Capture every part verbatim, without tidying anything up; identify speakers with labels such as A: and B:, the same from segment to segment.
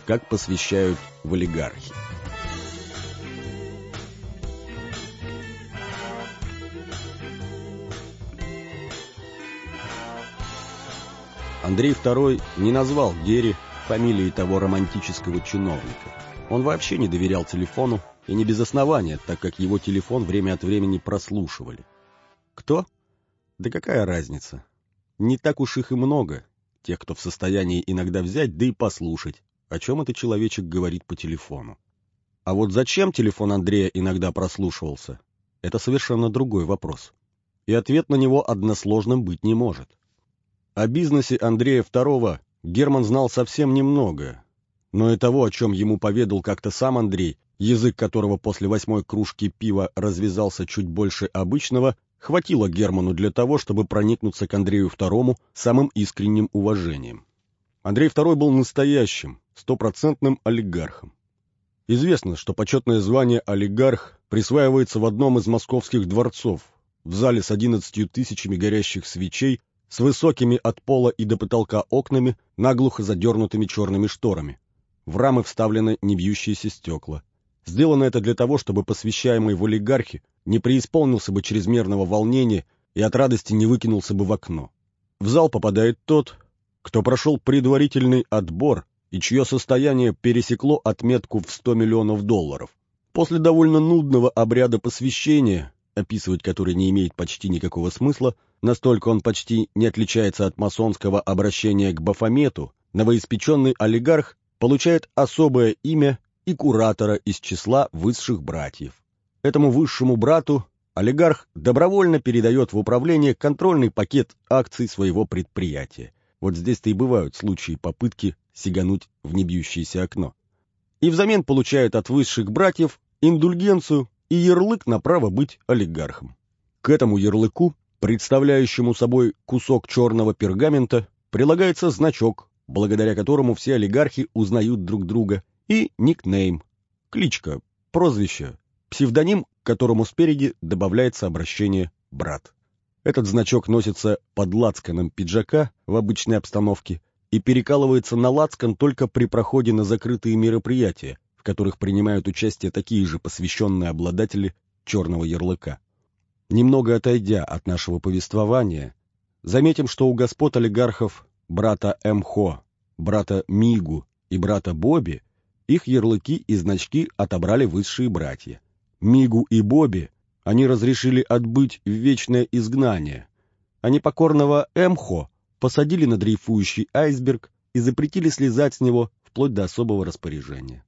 A: как посвящают в олигархи. Андрей второй не назвал Гере фамилии того романтического чиновника. Он вообще не доверял телефону, и не без основания, так как его телефон время от времени прослушивали. Кто? Да какая разница? Не так уж их и много, тех, кто в состоянии иногда взять, да и послушать, о чем этот человечек говорит по телефону. А вот зачем телефон Андрея иногда прослушивался, это совершенно другой вопрос. И ответ на него односложным быть не может. О бизнесе Андрея второго Герман знал совсем немного, но и того, о чем ему поведал как-то сам Андрей, язык которого после восьмой кружки пива развязался чуть больше обычного, хватило Герману для того, чтобы проникнуться к Андрею второму самым искренним уважением. Андрей второй был настоящим, стопроцентным олигархом. Известно, что почетное звание «олигарх» присваивается в одном из московских дворцов, в зале с одиннадцатью тысячами горящих свечей, с высокими от пола и до потолка окнами, наглухо задернутыми черными шторами. В рамы вставлены небьющиеся стекла. Сделано это для того, чтобы посвящаемый в олигархи не преисполнился бы чрезмерного волнения и от радости не выкинулся бы в окно. В зал попадает тот, кто прошел предварительный отбор и чье состояние пересекло отметку в сто миллионов долларов. После довольно нудного обряда посвящения, описывать который не имеет почти никакого смысла, настолько он почти не отличается от масонского обращения к Бафомету, новоиспеченный олигарх получает особое имя и куратора из числа высших братьев. Этому высшему брату олигарх добровольно передает в управление контрольный пакет акций своего предприятия. Вот здесь-то и бывают случаи попытки сигануть в небьющееся окно. И взамен получает от высших братьев индульгенцию и ярлык на право быть олигархом. К этому ярлыку, представляющему собой кусок черного пергамента, прилагается значок, благодаря которому все олигархи узнают друг друга, и никнейм, кличка, прозвище, псевдоним, к которому спереди добавляется обращение «брат». Этот значок носится под лацканом пиджака в обычной обстановке и перекалывается на лацкан только при проходе на закрытые мероприятия, в которых принимают участие такие же посвященные обладатели черного ярлыка. Немного отойдя от нашего повествования, заметим, что у господ олигархов брата Мхо, брата Мигу и брата Боби их ярлыки и значки отобрали высшие братья. Мигу и Боби они разрешили отбыть в вечное изгнание, а непокорного Мхо посадили на дрейфующий айсберг и запретили слезать с него вплоть до особого распоряжения.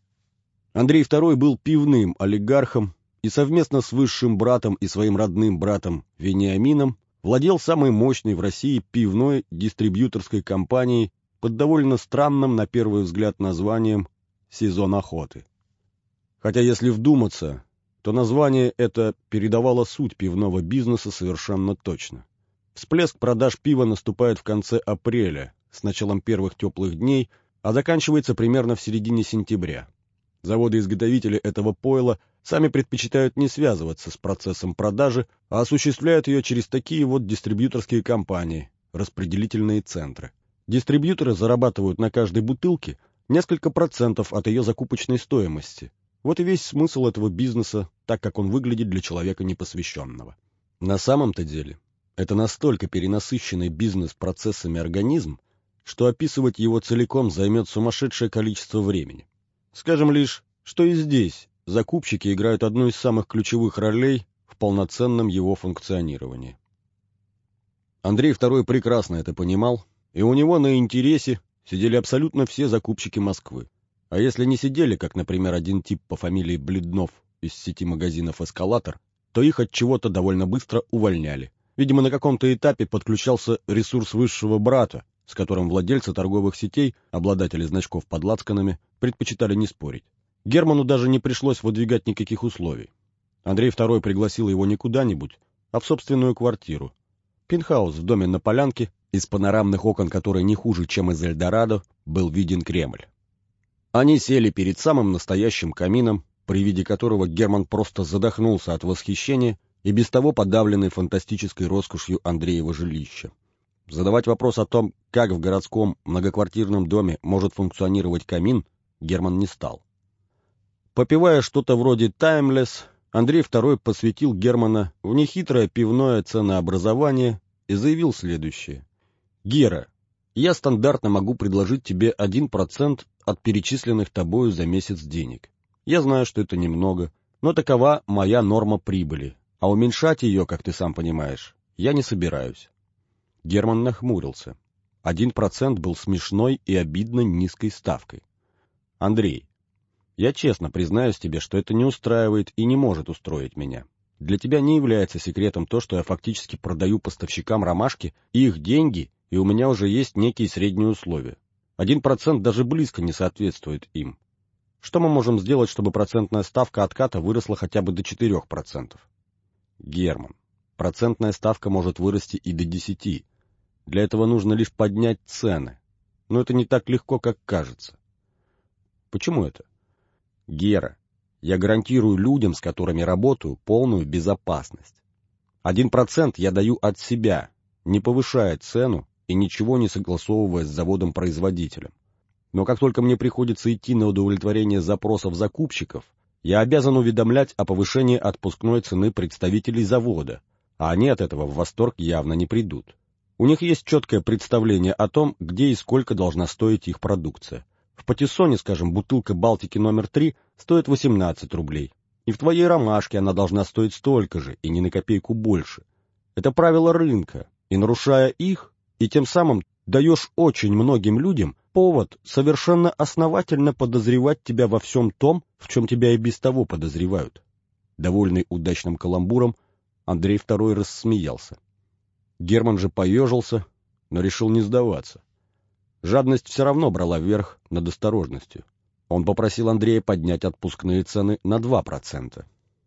A: Андрей второй был пивным олигархом и совместно с высшим братом и своим родным братом Вениамином владел самой мощной в России пивной дистрибьюторской компанией под довольно странным, на первый взгляд, названием «Сезон охоты». Хотя, если вдуматься, то название это передавало суть пивного бизнеса совершенно точно. Всплеск продаж пива наступает в конце апреля, с началом первых теплых дней, а заканчивается примерно в середине сентября. Заводы-изготовители этого пойла сами предпочитают не связываться с процессом продажи, а осуществляют ее через такие вот дистрибьюторские компании, распределительные центры. Дистрибьюторы зарабатывают на каждой бутылке несколько процентов от ее закупочной стоимости. Вот и весь смысл этого бизнеса, так как он выглядит для человека непосвященного. На самом-то деле, это настолько перенасыщенный бизнес-процессами организм, что описывать его целиком займет сумасшедшее количество времени. Скажем лишь, что и здесь закупщики играют одну из самых ключевых ролей в полноценном его функционировании. Андрей второй прекрасно это понимал, и у него на интересе сидели абсолютно все закупщики Москвы. А если не сидели, как, например, один тип по фамилии Бледнов из сети магазинов «Эскалатор», то их от чего-то довольно быстро увольняли. Видимо, на каком-то этапе подключался ресурс высшего брата, с которым владельцы торговых сетей, обладатели значков под лацканами, предпочитали не спорить. Герману даже не пришлось выдвигать никаких условий. Андрей второй пригласил его не куда-нибудь, а в собственную квартиру. Пентхаус в доме на Полянке, из панорамных окон которой не хуже, чем из Эльдорадо, был виден Кремль. Они сели перед самым настоящим камином, при виде которого Герман просто задохнулся от восхищения и без того подавленной фантастической роскошью Андреева жилища. Задавать вопрос о том, как в городском многоквартирном доме может функционировать камин, Герман не стал. Попивая что-то вроде «Таймлесс», Андрей второй посвятил Германа в нехитрое пивное ценообразование и заявил следующее. «Гера, я стандартно могу предложить тебе один процент от перечисленных тобою за месяц денег. Я знаю, что это немного, но такова моя норма прибыли, а уменьшать ее, как ты сам понимаешь, я не собираюсь». Герман нахмурился. Один процент был смешной и обидно низкой ставкой. «Андрей, я честно признаюсь тебе, что это не устраивает и не может устроить меня. Для тебя не является секретом то, что я фактически продаю поставщикам ромашки их деньги, и у меня уже есть некие средние условия. Один процент даже близко не соответствует им. Что мы можем сделать, чтобы процентная ставка отката выросла хотя бы до четырех процентов? Герман, процентная ставка может вырасти и до десяти. Для этого нужно лишь поднять цены. Но это не так легко, как кажется. Почему это? Гера, я гарантирую людям, с которыми работаю, полную безопасность. Один процент я даю от себя, не повышая цену и ничего не согласовывая с заводом-производителем. Но как только мне приходится идти на удовлетворение запросов закупщиков, я обязан уведомлять о повышении отпускной цены представителей завода, а они от этого в восторг явно не придут. У них есть четкое представление о том, где и сколько должна стоить их продукция. В Патиссоне, скажем, бутылка Балтики номер три стоит восемнадцать рублей, и в твоей ромашке она должна стоить столько же, и не на копейку больше. Это правила рынка, и нарушая их, и тем самым даешь очень многим людям повод совершенно основательно подозревать тебя во всем том, в чем тебя и без того подозревают. Довольный удачным каламбуром, Андрей второй рассмеялся. Герман же поежился, но решил не сдаваться. Жадность все равно брала верх над осторожностью. Он попросил Андрея поднять отпускные цены на два процента.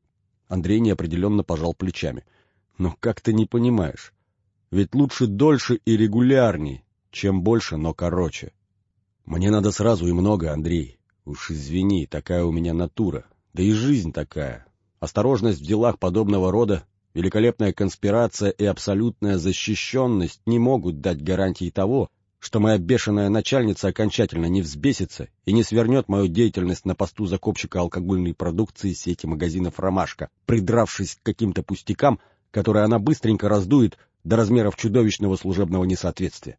A: Андрей неопределенно пожал плечами. «Но как ты не понимаешь? Ведь лучше дольше и регулярней, чем больше, но короче. Мне надо сразу и много, Андрей. Уж извини, такая у меня натура. Да и жизнь такая. Осторожность в делах подобного рода, великолепная конспирация и абсолютная защищенность не могут дать гарантии того, что моя бешеная начальница окончательно не взбесится и не свернет мою деятельность на посту закупщика алкогольной продукции сети магазинов «Ромашка», придравшись к каким-то пустякам, которые она быстренько раздует до размеров чудовищного служебного несоответствия.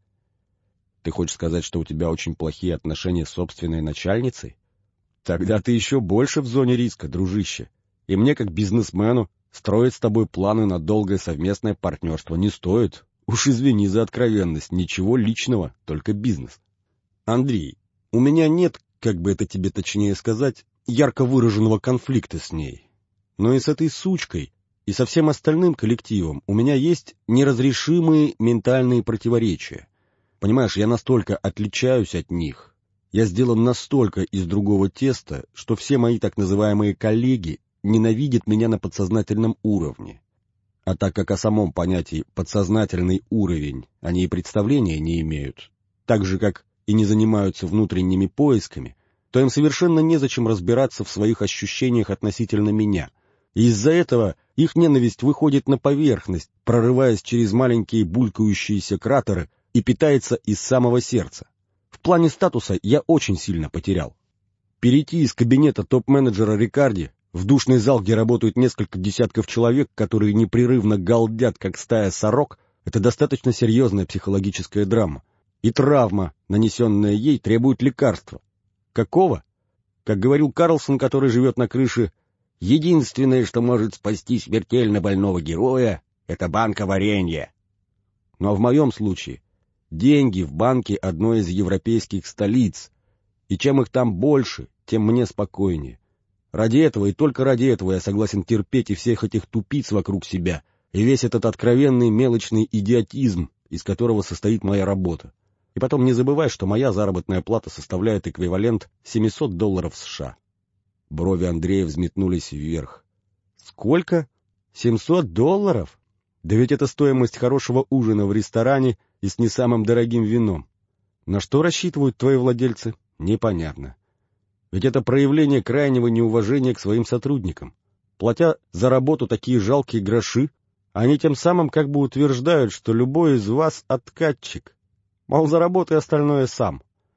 A: Ты хочешь сказать, что у тебя очень плохие отношения с собственной начальницей? Тогда ты еще больше в зоне риска, дружище. И мне, как бизнесмену, строить с тобой планы на долгое совместное партнерство не стоит. Уж извини за откровенность, ничего личного, только бизнес. Андрей, у меня нет, как бы это тебе точнее сказать, ярко выраженного конфликта с ней. Но и с этой сучкой, и со всем остальным коллективом у меня есть неразрешимые ментальные противоречия. Понимаешь, я настолько отличаюсь от них, я сделан настолько из другого теста, что все мои так называемые коллеги ненавидят меня на подсознательном уровне. А так как о самом понятии «подсознательный уровень» они и представления не имеют, так же, как и не занимаются внутренними поисками, то им совершенно незачем разбираться в своих ощущениях относительно меня. И из-за этого их ненависть выходит на поверхность, прорываясь через маленькие булькающиеся кратеры и питается из самого сердца. В плане статуса я очень сильно потерял. Перейти из кабинета топ-менеджера Рикарди в душный зал, где работают несколько десятков человек, которые непрерывно галдят, как стая сорок, это достаточно серьезная психологическая драма. И травма, нанесенная ей, требует лекарства. Какого? Как говорил Карлсон, который живет на крыше, единственное, что может спасти смертельно больного героя, это банка варенья. Но в моем случае деньги в банке одной из европейских столиц, и чем их там больше, тем мне спокойнее. Ради этого и только ради этого я согласен терпеть и всех этих тупиц вокруг себя, и весь этот откровенный мелочный идиотизм, из которого состоит моя работа. И потом не забывай, что моя заработная плата составляет эквивалент семисот долларов США. Брови Андрея взметнулись вверх. Сколько? семьсот долларов? Да ведь это стоимость хорошего ужина в ресторане и с не самым дорогим вином. На что рассчитывают твои владельцы? Непонятно. Ведь это проявление крайнего неуважения к своим сотрудникам. Платя за работу такие жалкие гроши, они тем самым как бы утверждают, что любой из вас откатчик. Мол, заработай остальное сам.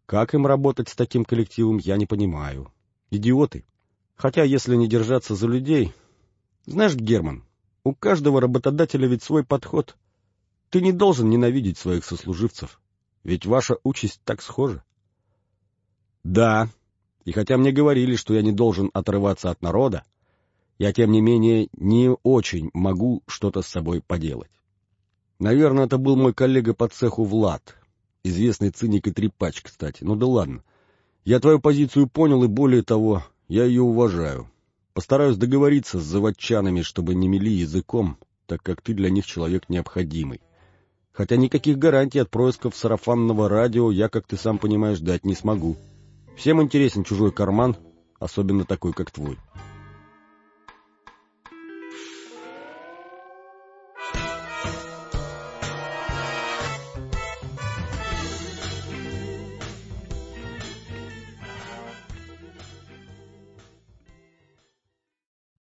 A: Как им работать с таким коллективом, я не понимаю. Идиоты. Хотя, если не держаться за людей... Знаешь, Герман, у каждого работодателя ведь свой подход. Ты не должен ненавидеть своих сослуживцев, ведь ваша участь так схожа. Да, и хотя мне говорили, что я не должен отрываться от народа, я, тем не менее, не очень могу что-то с собой поделать. Наверное, это был мой коллега по цеху Влад, известный циник и трепач, кстати. Ну да ладно. Я твою позицию понял, и более того, я ее уважаю. Постараюсь договориться с заводчанами, чтобы не мели языком, так как ты для них человек необходимый. Хотя никаких гарантий от происков сарафанного радио я, как ты сам понимаешь, дать не смогу. Всем интересен чужой карман, особенно такой, как твой.